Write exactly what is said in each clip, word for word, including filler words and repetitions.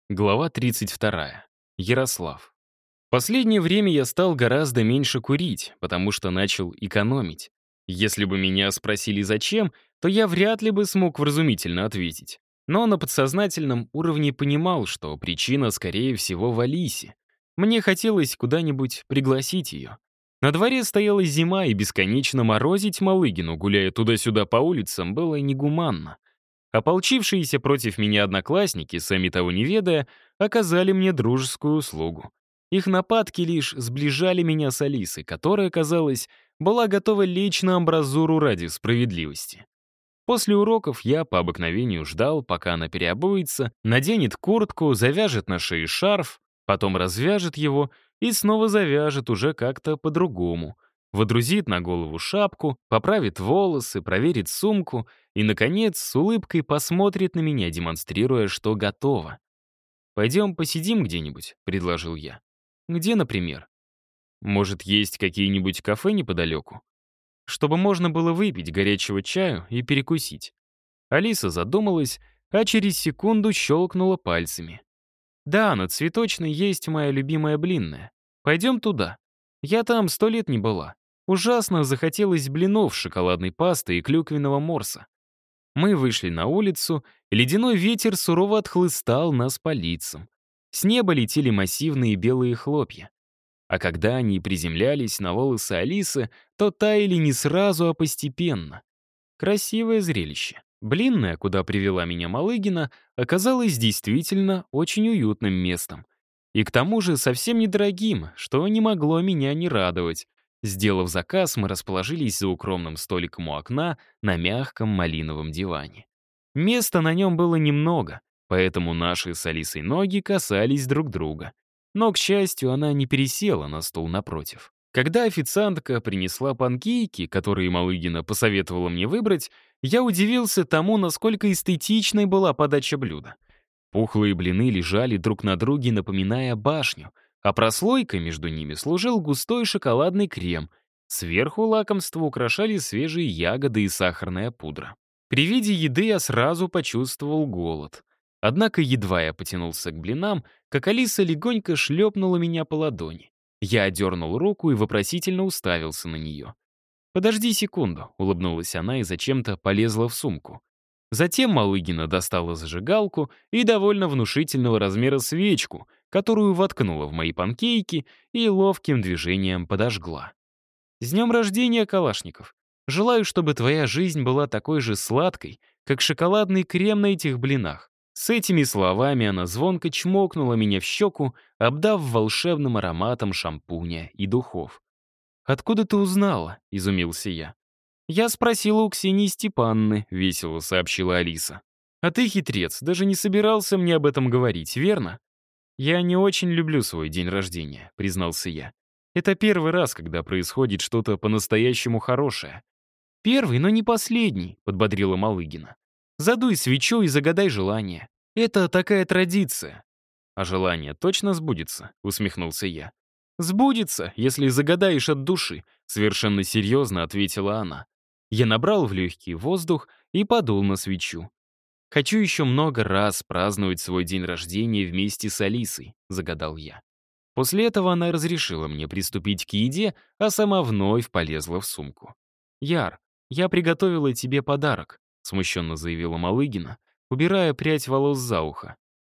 Глава тридцать вторая. Ярослав. Последнее время я стал гораздо меньше курить, потому что начал экономить. Если бы меня спросили зачем, то я вряд ли бы смог вразумительно ответить. Но на подсознательном уровне понимал, что причина, скорее всего, в Алисе. Мне хотелось куда-нибудь пригласить ее. На дворе стояла зима, и бесконечно морозить Малыгину, гуляя туда-сюда по улицам, было негуманно. Ополчившиеся против меня одноклассники, сами того не ведая, оказали мне дружескую услугу. Их нападки лишь сближали меня с Алисой, которая, казалось, была готова лечь на амбразуру ради справедливости. После уроков я по обыкновению ждал, пока она переобуется, наденет куртку, завяжет на шее шарф, потом развяжет его и снова завяжет уже как-то по-другому. Водрузит на голову шапку, поправит волосы, проверит сумку и, наконец, с улыбкой посмотрит на меня, демонстрируя, что готова. «Пойдем посидим где-нибудь», — предложил я. «Где, например? Может, есть какие-нибудь кафе неподалеку? Чтобы можно было выпить горячего чаю и перекусить». Алиса задумалась, а через секунду щелкнула пальцами. «Да, на Цветочной есть моя любимая блинная. Пойдем туда. Я там сто лет не была. Ужасно захотелось блинов с шоколадной пастой и клюквенного морса». Мы вышли на улицу, и ледяной ветер сурово отхлыстал нас по лицам. С неба летели массивные белые хлопья. А когда они приземлялись на волосы Алисы, то таяли не сразу, а постепенно. Красивое зрелище. Блинная, куда привела меня Малыгина, оказалась действительно очень уютным местом. И к тому же совсем недорогим, что не могло меня не радовать. Сделав заказ, мы расположились за укромным столиком у окна на мягком малиновом диване. Места на нем было немного, поэтому наши с Алисой ноги касались друг друга. Но, к счастью, она не пересела на стул напротив. Когда официантка принесла панкейки, которые Малыгина посоветовала мне выбрать, я удивился тому, насколько эстетичной была подача блюда. Пухлые блины лежали друг на друге, напоминая башню, а прослойкой между ними служил густой шоколадный крем. Сверху лакомство украшали свежие ягоды и сахарная пудра. При виде еды я сразу почувствовал голод. Однако едва я потянулся к блинам, как Алиса легонько шлепнула меня по ладони. Я отдернул руку и вопросительно уставился на нее. «Подожди секунду», — улыбнулась она и зачем-то полезла в сумку. Затем Малыгина достала зажигалку и довольно внушительного размера свечку, которую воткнула в мои панкейки и ловким движением подожгла. «С днем рождения, Калашников! Желаю, чтобы твоя жизнь была такой же сладкой, как шоколадный крем на этих блинах». С этими словами она звонко чмокнула меня в щеку, обдав волшебным ароматом шампуня и духов. «Откуда ты узнала?» — изумился я. «Я спросила у Ксении Степанны», — весело сообщила Алиса. «А ты, хитрец, даже не собирался мне об этом говорить, верно?» «Я не очень люблю свой день рождения», — признался я. «Это первый раз, когда происходит что-то по-настоящему хорошее». «Первый, но не последний», — подбодрила Малыгина. «Задуй свечу и загадай желание. Это такая традиция». «А желание точно сбудется?» — усмехнулся я. «Сбудется, если загадаешь от души», — совершенно серьезно ответила она. Я набрал в легкий воздух и подул на свечу. «Хочу еще много раз праздновать свой день рождения вместе с Алисой», — загадал я. После этого она разрешила мне приступить к еде, а сама вновь полезла в сумку. «Яр, я приготовила тебе подарок», — смущенно заявила Малыгина, убирая прядь волос за ухо.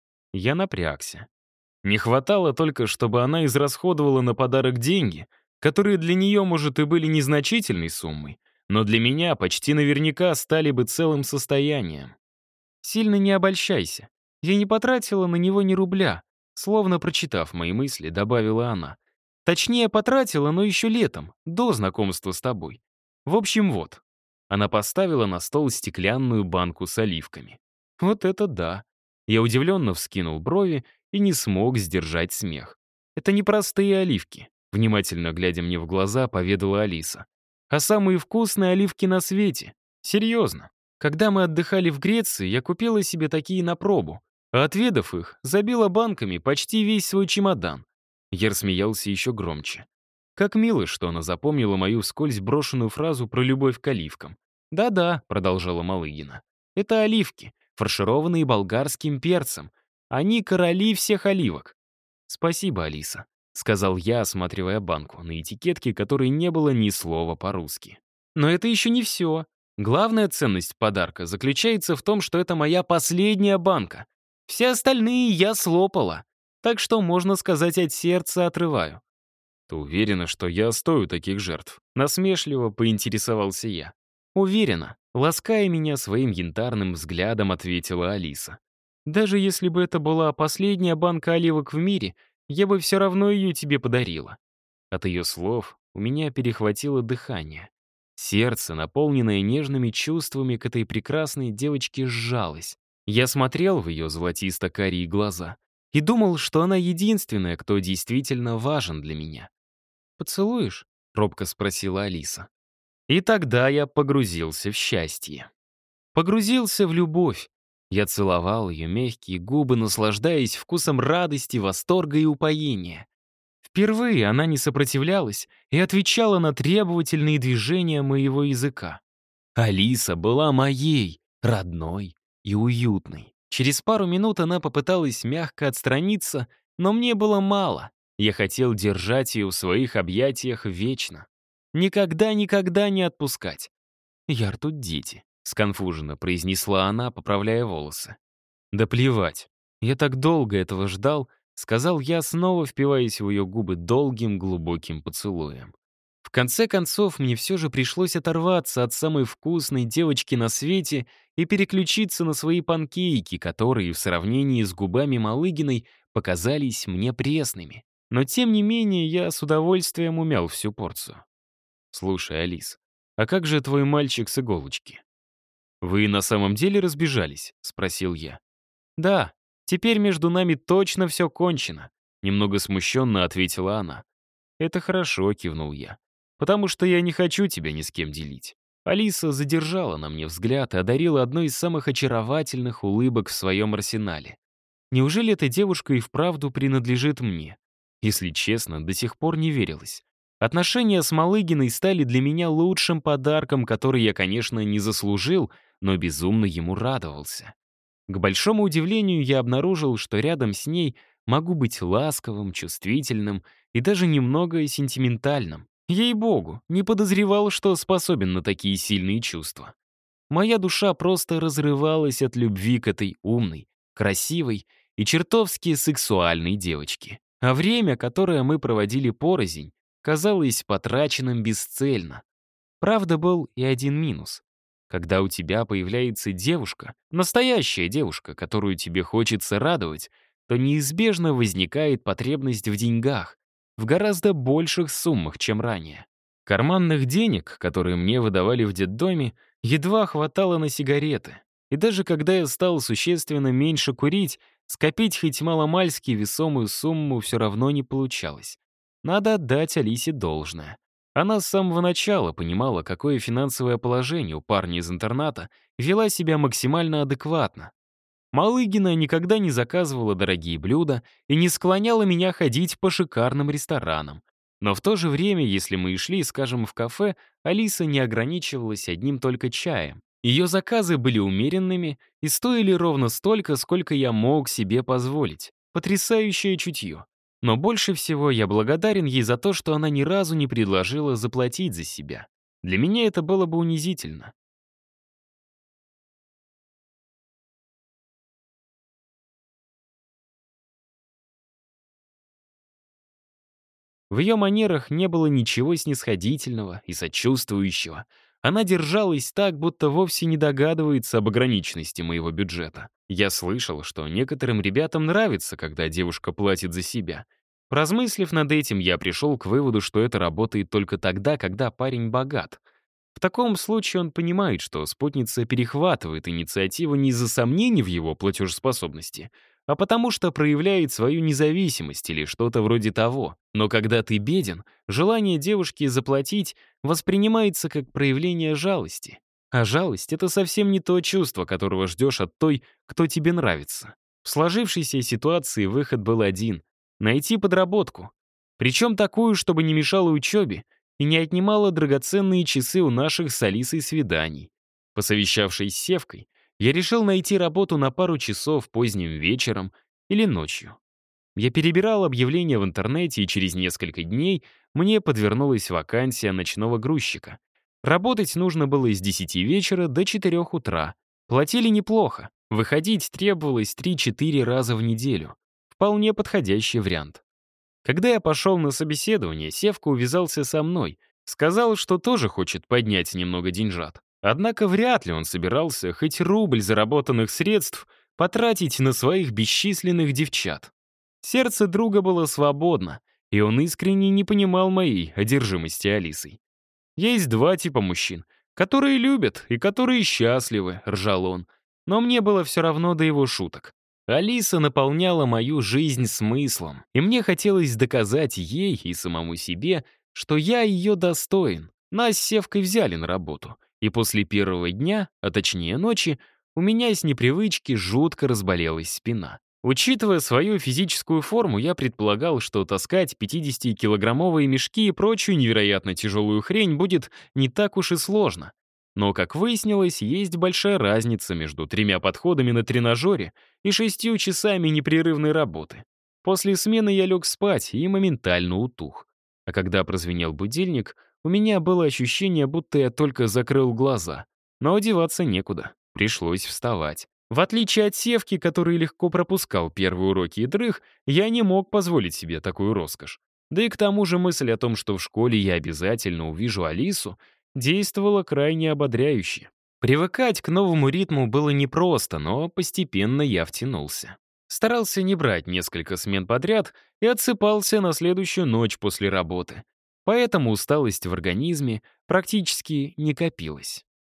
Я напрягся. Не хватало только, чтобы она израсходовала на подарок деньги, которые для нее, может, и были незначительной суммой, но для меня почти наверняка стали бы целым состоянием. «Сильно не обольщайся. Я не потратила на него ни рубля», словно прочитав мои мысли, добавила она. «Точнее, потратила, но еще летом, до знакомства с тобой. В общем, вот». Она поставила на стол стеклянную банку с оливками. Вот это да. Я удивленно вскинул брови и не смог сдержать смех. «Это не простые оливки», — внимательно глядя мне в глаза, поведала Алиса. «А самые вкусные оливки на свете. Серьезно. Когда мы отдыхали в Греции, я купила себе такие на пробу, а отведав их, забила банками почти весь свой чемодан». Я рассмеялся еще громче. Как мило, что она запомнила мою вскользь брошенную фразу про любовь к оливкам. «Да-да», — продолжала Малыгина, — «это оливки, фаршированные болгарским перцем. Они короли всех оливок. «Спасибо, Алиса», — сказал я, осматривая банку, на этикетке которой не было ни слова по-русски. «Но это еще не все. Главная ценность подарка заключается в том, что это моя последняя банка. Все остальные я слопала, так что, можно сказать, от сердца отрываю». «Ты уверена, что я стою таких жертв?» Насмешливо поинтересовался я. «Уверена», — лаская меня своим янтарным взглядом, ответила Алиса. «Даже если бы это была последняя банка оливок в мире, я бы все равно ее тебе подарила». От ее слов у меня перехватило дыхание. Сердце, наполненное нежными чувствами к этой прекрасной девочке, сжалось. Я смотрел в ее золотисто-карие глаза и думал, что она единственная, кто действительно важен для меня. «Поцелуешь?» — робко спросила Алиса. И тогда я погрузился в счастье. Погрузился в любовь. Я целовал ее мягкие губы, наслаждаясь вкусом радости, восторга и упоения. Впервые она не сопротивлялась и отвечала на требовательные движения моего языка. Алиса была моей, родной и уютной. Через пару минут она попыталась мягко отстраниться, но мне было мало. Я хотел держать ее в своих объятиях вечно. Никогда-никогда не отпускать. «Яр, тут дети», — сконфуженно произнесла она, поправляя волосы. «Да плевать. Я так долго этого ждал», — сказал я, снова впиваясь в ее губы долгим глубоким поцелуем. В конце концов, мне все же пришлось оторваться от самой вкусной девочки на свете и переключиться на свои панкейки, которые в сравнении с губами Малыгиной показались мне пресными. Но тем не менее, я с удовольствием умял всю порцию. «Слушай, Алис, а как же твой мальчик с иголочки?» «Вы на самом деле разбежались?» — спросил я. «Да, теперь между нами точно все кончено», — немного смущенно ответила она. «Это хорошо», — кивнул я, «потому что я не хочу тебя ни с кем делить». Алиса задержала на мне взгляд и одарила одной из самых очаровательных улыбок в своем арсенале. Неужели эта девушка и вправду принадлежит мне? Если честно, до сих пор не верилось. Отношения с Малыгиной стали для меня лучшим подарком, который я, конечно, не заслужил, но безумно ему радовался. К большому удивлению, я обнаружил, что рядом с ней могу быть ласковым, чувствительным и даже немного сентиментальным. Ей-богу, не подозревал, что способен на такие сильные чувства. Моя душа просто разрывалась от любви к этой умной, красивой и чертовски сексуальной девочке. А время, которое мы проводили порознь, казалось потраченным бесцельно. Правда, был и один минус. Когда у тебя появляется девушка, настоящая девушка, которую тебе хочется радовать, то неизбежно возникает потребность в деньгах, в гораздо больших суммах, чем ранее. Карманных денег, которые мне выдавали в детдоме, едва хватало на сигареты. И даже когда я стал существенно меньше курить, скопить хоть маломальски весомую сумму все равно не получалось. Надо отдать Алисе должное. Она с самого начала понимала, какое финансовое положение у парня из интерната, и вела себя максимально адекватно. Малыгина никогда не заказывала дорогие блюда и не склоняла меня ходить по шикарным ресторанам. Но в то же время, если мы и шли, скажем, в кафе, Алиса не ограничивалась одним только чаем. Ее заказы были умеренными и стоили ровно столько, сколько я мог себе позволить. Потрясающее чутье. Но больше всего я благодарен ей за то, что она ни разу не предложила заплатить за себя. Для меня это было бы унизительно. В ее манерах не было ничего снисходительного и сочувствующего. Она держалась так, будто вовсе не догадывается об ограниченности моего бюджета. Я слышал, что некоторым ребятам нравится, когда девушка платит за себя. Поразмыслив над этим, я пришел к выводу, что это работает только тогда, когда парень богат. В таком случае он понимает, что спутница перехватывает инициативу не из-за сомнений в его платежеспособности, а потому что проявляет свою независимость или что-то вроде того. Но когда ты беден, желание девушки заплатить воспринимается как проявление жалости. А жалость — это совсем не то чувство, которого ждешь от той, кто тебе нравится. В сложившейся ситуации выход был один — найти подработку. Причем такую, чтобы не мешала учебе и не отнимала драгоценные часы у наших с Алисой свиданий. Посовещавшись с Севкой, я решил найти работу на пару часов поздним вечером или ночью. Я перебирал объявления в интернете, и через несколько дней мне подвернулась вакансия ночного грузчика. Работать нужно было с десяти вечера до четырёх утра. Платили неплохо. Выходить требовалось три-четыре раза в неделю. Вполне подходящий вариант. Когда я пошел на собеседование, Севка увязался со мной. Сказал, что тоже хочет поднять немного деньжат. Однако вряд ли он собирался хоть рубль заработанных средств потратить на своих бесчисленных девчат. Сердце друга было свободно, и он искренне не понимал моей одержимости Алисой. «Есть два типа мужчин, которые любят и которые счастливы», — ржал он. Но мне было все равно до его шуток. Алиса наполняла мою жизнь смыслом, и мне хотелось доказать ей и самому себе, что я ее достоин. Нас с Севкой взяли на работу, и после первого дня, а точнее ночи, у меня с непривычки жутко разболелась спина. Учитывая свою физическую форму, я предполагал, что таскать пятидесятикилограммовые мешки и прочую невероятно тяжелую хрень будет не так уж и сложно. Но, как выяснилось, есть большая разница между тремя подходами на тренажере и шестью часами непрерывной работы. После смены я лег спать и моментально утух. А когда прозвенел будильник, у меня было ощущение, будто я только закрыл глаза. Но одеваться некуда, пришлось вставать. В отличие от Севки, который легко пропускал первые уроки и дрых, я не мог позволить себе такую роскошь. Да и к тому же мысль о том, что в школе я обязательно увижу Алису, действовала крайне ободряюще. Привыкать к новому ритму было непросто, но постепенно я втянулся. Старался не брать несколько смен подряд и отсыпался на следующую ночь после работы. Поэтому усталость в организме практически не копилась.